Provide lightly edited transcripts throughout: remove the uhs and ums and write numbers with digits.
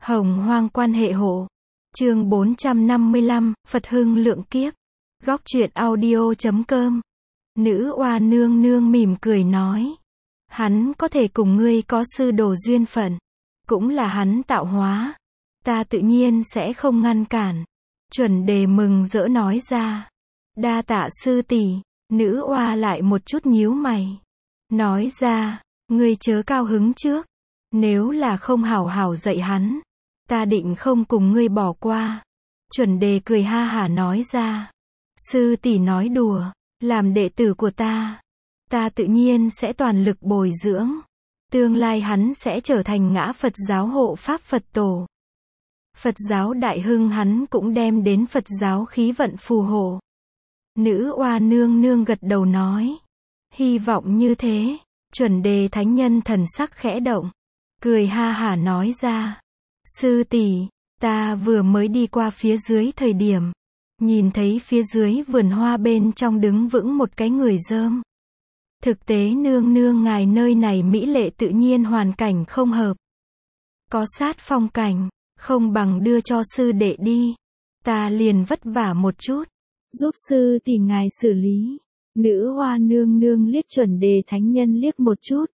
Hồng hoang quan hệ hộ. Chương 455, Phật hưng lượng kiếp. Góc truyện audio.com. Nữ oa nương nương mỉm cười nói. Hắn có thể cùng ngươi có sư đồ duyên phận. Cũng là hắn tạo hóa. Ta tự nhiên sẽ không ngăn cản. Chuẩn đề mừng rỡ nói ra. Đa tạ sư tỷ. Nữ oa lại một chút nhíu mày. Nói ra, ngươi chớ cao hứng trước. Nếu là không hảo hảo dạy hắn, ta định không cùng ngươi bỏ qua. Chuẩn đề cười ha hả nói ra. Sư tỷ nói đùa, làm đệ tử của ta tự nhiên sẽ toàn lực bồi dưỡng. Tương lai hắn sẽ trở thành ngã Phật giáo hộ pháp Phật tổ. Phật giáo đại hưng hắn cũng đem đến Phật giáo khí vận phù hộ. Nữ oa nương nương gật đầu nói. Hy vọng như thế. Chuẩn đề thánh nhân thần sắc khẽ động. Cười ha hả nói ra. Sư tỷ, ta vừa mới đi qua phía dưới thời điểm. Nhìn thấy phía dưới vườn hoa bên trong đứng vững một cái người dơm. Thực tế nương nương ngài nơi này mỹ lệ tự nhiên hoàn cảnh không hợp. Có sát phong cảnh, không bằng đưa cho sư đệ đi. Ta liền vất vả một chút. Giúp sư tỷ ngài xử lý. Nữ hoa nương nương liếc chuẩn đề thánh nhân liếc một chút.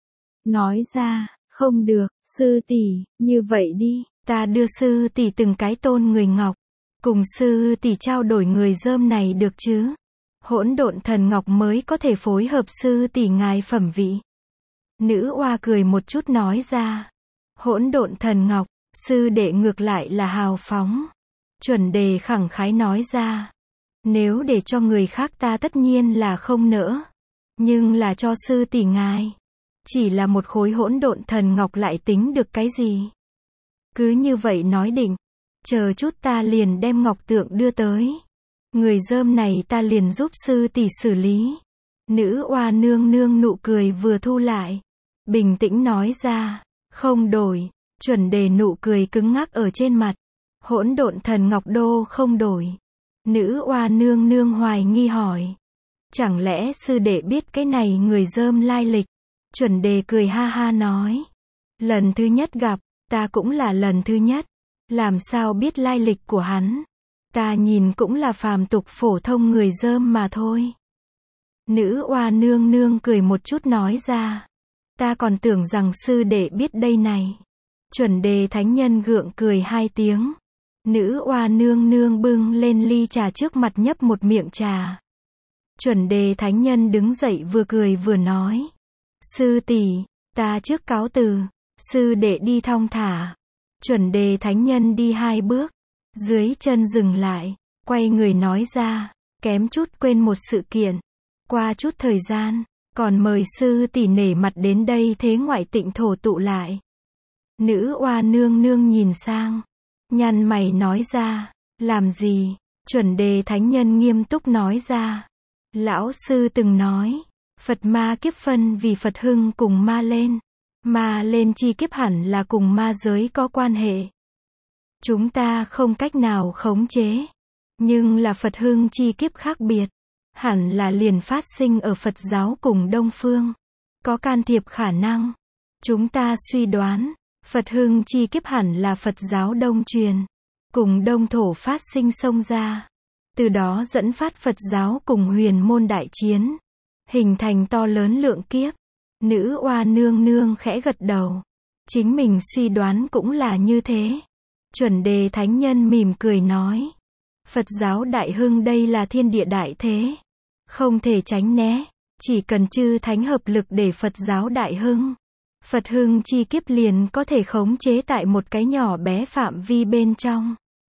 Nói ra, không được, sư tỷ, như vậy đi, ta đưa sư tỷ từng cái tôn người ngọc. Cùng sư tỷ trao đổi người dơm này được chứ? Hỗn độn thần ngọc mới có thể phối hợp sư tỷ ngài phẩm vị. Nữ oa cười một chút nói ra. Hỗn độn thần ngọc, sư đệ ngược lại là hào phóng. Chuẩn đề khẳng khái nói ra. Nếu để cho người khác ta tất nhiên là không nỡ. Nhưng là cho sư tỷ ngài. Chỉ là một khối hỗn độn thần ngọc lại tính được cái gì? Cứ như vậy nói định. Chờ chút ta liền đem ngọc tượng đưa tới. Người dơm này ta liền giúp sư tỷ xử lý. Nữ oa nương nương nụ cười vừa thu lại. Bình tĩnh nói ra. Không đổi. Chuẩn đề nụ cười cứng ngắc ở trên mặt. Hỗn độn thần ngọc đô không đổi. Nữ oa nương nương hoài nghi hỏi. Chẳng lẽ sư đệ biết cái này người dơm lai lịch? Chuẩn đề cười ha ha nói. Lần thứ nhất gặp, ta cũng là lần thứ nhất. Làm sao biết lai lịch của hắn? Ta nhìn cũng là phàm tục phổ thông người dơm mà thôi. Nữ oa nương nương cười một chút nói ra. Ta còn tưởng rằng sư đệ biết đây này. Chuẩn đề thánh nhân gượng cười hai tiếng. Nữ oa nương nương bưng lên ly trà trước mặt nhấp một miệng trà. Chuẩn đề thánh nhân đứng dậy vừa cười vừa nói. Sư tỷ, ta trước cáo từ. Sư đệ đi thong thả. Chuẩn đề thánh nhân đi hai bước. Dưới chân dừng lại. Quay người nói ra. Kém chút quên một sự kiện. Qua chút thời gian. Còn mời sư tỷ nể mặt đến đây thế ngoại tịnh thổ tụ lại. Nữ oa nương nương nhìn sang. Nhăn mày nói ra. Làm gì? Chuẩn đề thánh nhân nghiêm túc nói ra. Lão sư từng nói. Phật ma kiếp phân vì Phật hưng cùng ma lên. Ma lên chi kiếp hẳn là cùng ma giới có quan hệ. Chúng ta không cách nào khống chế. Nhưng là Phật hưng chi kiếp khác biệt. Hẳn là liền phát sinh ở Phật giáo cùng Đông Phương. Có can thiệp khả năng. Chúng ta suy đoán. Phật hưng chi kiếp hẳn là Phật giáo Đông truyền. Cùng Đông thổ phát sinh xông ra. Từ đó dẫn phát Phật giáo cùng huyền môn đại chiến. Hình thành to lớn lượng kiếp. Nữ oa nương nương khẽ gật đầu. Chính mình suy đoán cũng là như thế. Chuẩn đề thánh nhân mỉm cười nói. Phật giáo đại hưng đây là thiên địa đại thế. Không thể tránh né. Chỉ cần chư thánh hợp lực để Phật giáo đại hưng. Phật hưng chi kiếp liền có thể khống chế tại một cái nhỏ bé phạm vi bên trong.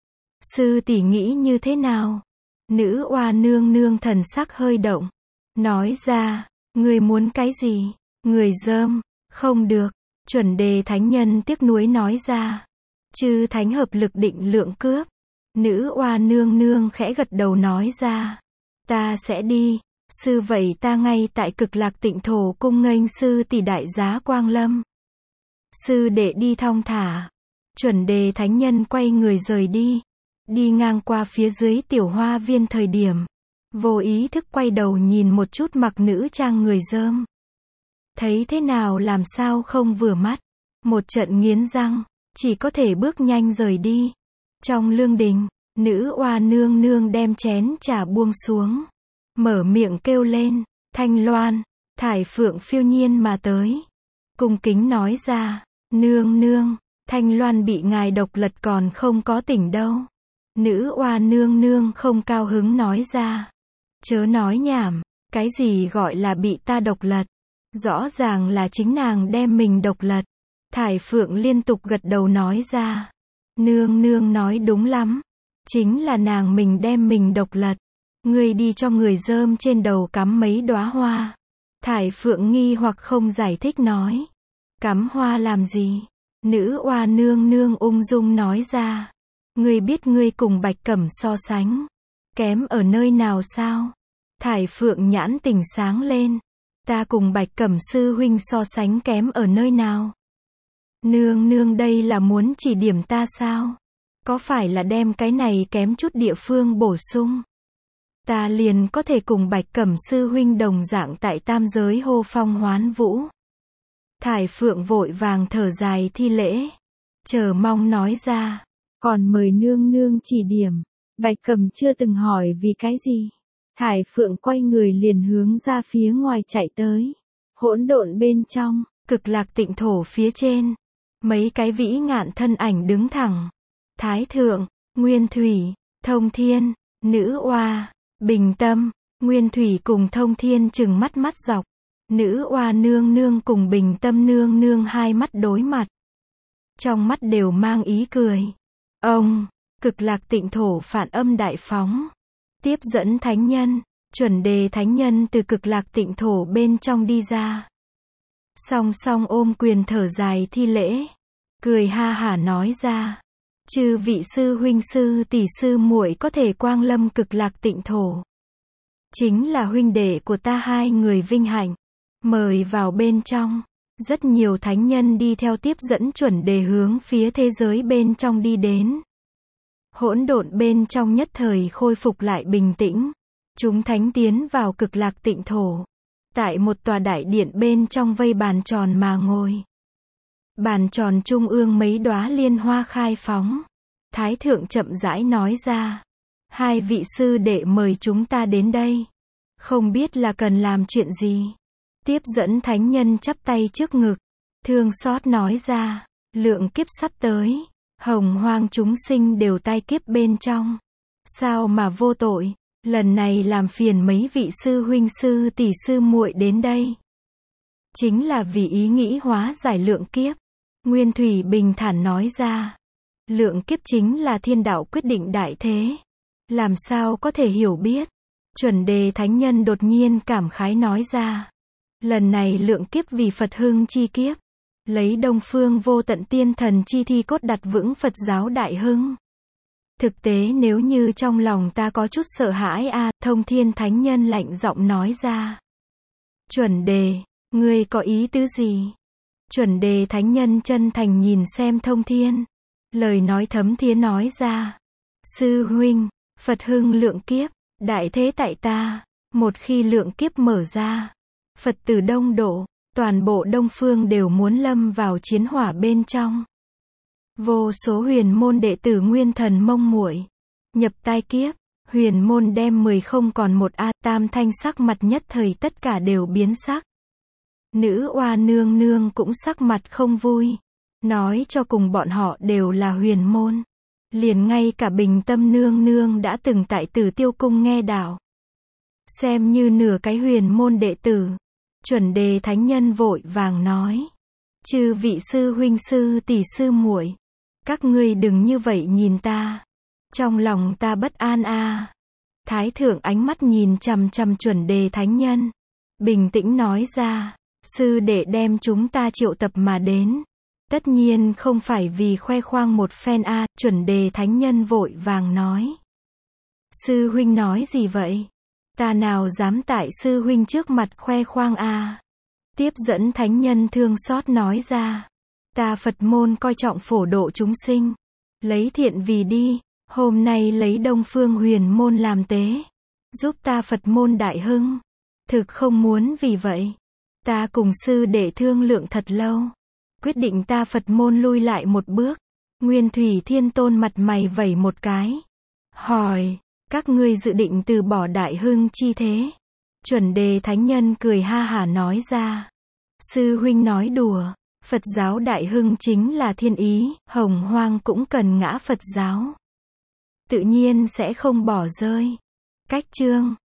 Sư tỷ nghĩ như thế nào? Nữ oa nương nương thần sắc hơi động. Nói ra, người muốn cái gì? Người dơm, không được. Chuẩn đề thánh nhân tiếc nuối nói ra. Chư thánh hợp lực định lượng cướp. Nữ oa nương nương khẽ gật đầu nói ra. Ta sẽ đi. Sư vậy ta ngay tại Cực Lạc Tịnh Thổ cung nghênh sư tỷ đại giá quang lâm. Sư đệ đi thong thả. Chuẩn đề thánh nhân quay người rời đi. Đi ngang qua phía dưới tiểu hoa viên thời điểm. Vô ý thức quay đầu nhìn một chút mặc nữ trang người dơm. Thấy thế nào làm sao không vừa mắt. Một trận nghiến răng. chỉ có thể bước nhanh rời đi. Trong lương đình, nữ oa nương nương đem chén trà buông xuống, mở miệng kêu lên, Thanh Loan, thải phượng phiêu nhiên mà tới. Cung kính nói ra, nương nương, Thanh Loan bị ngài độc lật còn không có tỉnh đâu. Nữ oa nương nương không cao hứng nói ra, chớ nói nhảm, cái gì gọi là bị ta độc lật, rõ ràng là chính nàng đem mình độc lật. Thải phượng liên tục gật đầu nói ra, nương nương nói đúng lắm, chính là nàng mình đem mình độc lật. Ngươi đi cho người rơm trên đầu cắm mấy đóa hoa. Thải phượng nghi hoặc không giải thích nói, cắm hoa làm gì? Nữ oa nương nương ung dung nói ra, ngươi biết ngươi cùng Bạch Cẩm so sánh, kém ở nơi nào sao? Thải phượng nhãn tỉnh sáng lên, ta cùng Bạch Cẩm sư huynh so sánh kém ở nơi nào? Nương nương đây là muốn chỉ điểm ta sao? Có phải là đem cái này kém chút địa phương bổ sung? Ta liền có thể cùng Bạch Cẩm sư huynh đồng dạng tại tam giới hô phong hoán vũ. Thải phượng vội vàng thở dài thi lễ, chờ mong nói ra, còn mời nương nương chỉ điểm. Bạch Cẩm chưa từng hỏi vì cái gì. Thải phượng quay người liền hướng ra phía ngoài chạy tới. Hỗn độn bên trong, cực lạc tịnh thổ phía trên, mấy cái vĩ ngạn thân ảnh đứng thẳng. Thái thượng, Nguyên Thủy, Thông Thiên, nữ oa, Bình Tâm. Nguyên Thủy cùng Thông Thiên trừng mắt mắt dọc. Nữ oa nương nương cùng Bình Tâm nương nương hai mắt đối mặt, trong mắt đều mang ý cười. Ông, cực lạc tịnh thổ phản âm đại phóng, tiếp dẫn thánh nhân, chuẩn đề thánh nhân từ cực lạc tịnh thổ bên trong đi ra. Song song ôm quyền thở dài thi lễ, cười ha hả nói ra, chư vị sư huynh sư tỷ sư muội có thể quang lâm cực lạc tịnh thổ, chính là huynh đệ của ta hai người vinh hạnh, mời vào bên trong. Rất nhiều thánh nhân đi theo tiếp dẫn chuẩn đề hướng phía thế giới bên trong đi đến. Hỗn độn bên trong nhất thời khôi phục lại bình tĩnh. Chúng thánh tiến vào cực lạc tịnh thổ. Tại một tòa đại điện bên trong vây bàn tròn mà ngồi. Bàn tròn trung ương mấy đóa liên hoa khai phóng. Thái thượng chậm rãi nói ra, hai vị sư đệ mời chúng ta đến đây, không biết là cần làm chuyện gì. Tiếp dẫn thánh nhân chắp tay trước ngực, thương xót nói ra, lượng kiếp sắp tới, hồng hoang chúng sinh đều tai kiếp bên trong. Sao mà vô tội, lần này làm phiền mấy vị sư huynh sư tỷ sư muội đến đây. Chính là vì ý nghĩ hóa giải lượng kiếp. Nguyên Thủy bình thản nói ra, lượng kiếp chính là thiên đạo quyết định đại thế. Làm sao có thể hiểu biết. Chuẩn đề thánh nhân đột nhiên cảm khái nói ra, lần này lượng kiếp vì Phật hưng chi kiếp, lấy Đông Phương vô tận tiên thần chi thi cốt đặt vững Phật giáo đại hưng. Thực tế nếu như trong lòng ta có chút sợ hãi Thông Thiên thánh nhân lạnh giọng nói ra. Chuẩn đề, ngươi có ý tứ gì? Chuẩn đề thánh nhân chân thành nhìn xem Thông Thiên, lời nói thấm thía nói ra, sư huynh, Phật hưng lượng kiếp, đại thế tại ta, một khi lượng kiếp mở ra, Phật tử đông đổ, toàn bộ Đông Phương đều muốn lâm vào chiến hỏa bên trong. Vô số huyền môn đệ tử nguyên thần mông muội, nhập tai kiếp, huyền môn đem 10 không còn một Tam Thanh sắc mặt nhất thời tất cả đều biến sắc. Nữ oa nương nương cũng sắc mặt không vui, nói cho cùng bọn họ đều là huyền môn. Liền ngay cả Bình Tâm nương nương đã từng tại Tử Tiêu cung nghe đạo, xem như nửa cái huyền môn đệ tử. Chuẩn đề thánh nhân vội vàng nói, chư vị sư huynh sư tỷ sư muội, các ngươi đừng như vậy nhìn ta, trong lòng ta bất an Thái thượng ánh mắt nhìn chằm chằm chuẩn đề thánh nhân, bình tĩnh nói ra, sư đệ đem chúng ta triệu tập mà đến, tất nhiên không phải vì khoe khoang một phen Chuẩn đề thánh nhân vội vàng nói, sư huynh nói gì vậy? Ta nào dám tại sư huynh trước mặt khoe khoang Tiếp dẫn thánh nhân thương xót nói ra, ta Phật môn coi trọng phổ độ chúng sinh, lấy thiện vì đi, hôm nay lấy Đông Phương huyền môn làm tế, giúp ta Phật môn đại hưng, thực không muốn vì vậy. Ta cùng sư đệ thương lượng thật lâu, quyết định ta Phật môn lui lại một bước, Nguyên Thủy Thiên Tôn mặt mày vẩy một cái. Hỏi, các ngươi dự định từ bỏ Đại Hưng chi thế? Chuẩn Đề Thánh Nhân cười ha hả nói ra. Sư huynh nói đùa, Phật giáo Đại Hưng chính là thiên ý, Hồng Hoang cũng cần ngã Phật giáo. Tự nhiên sẽ không bỏ rơi. Cách chương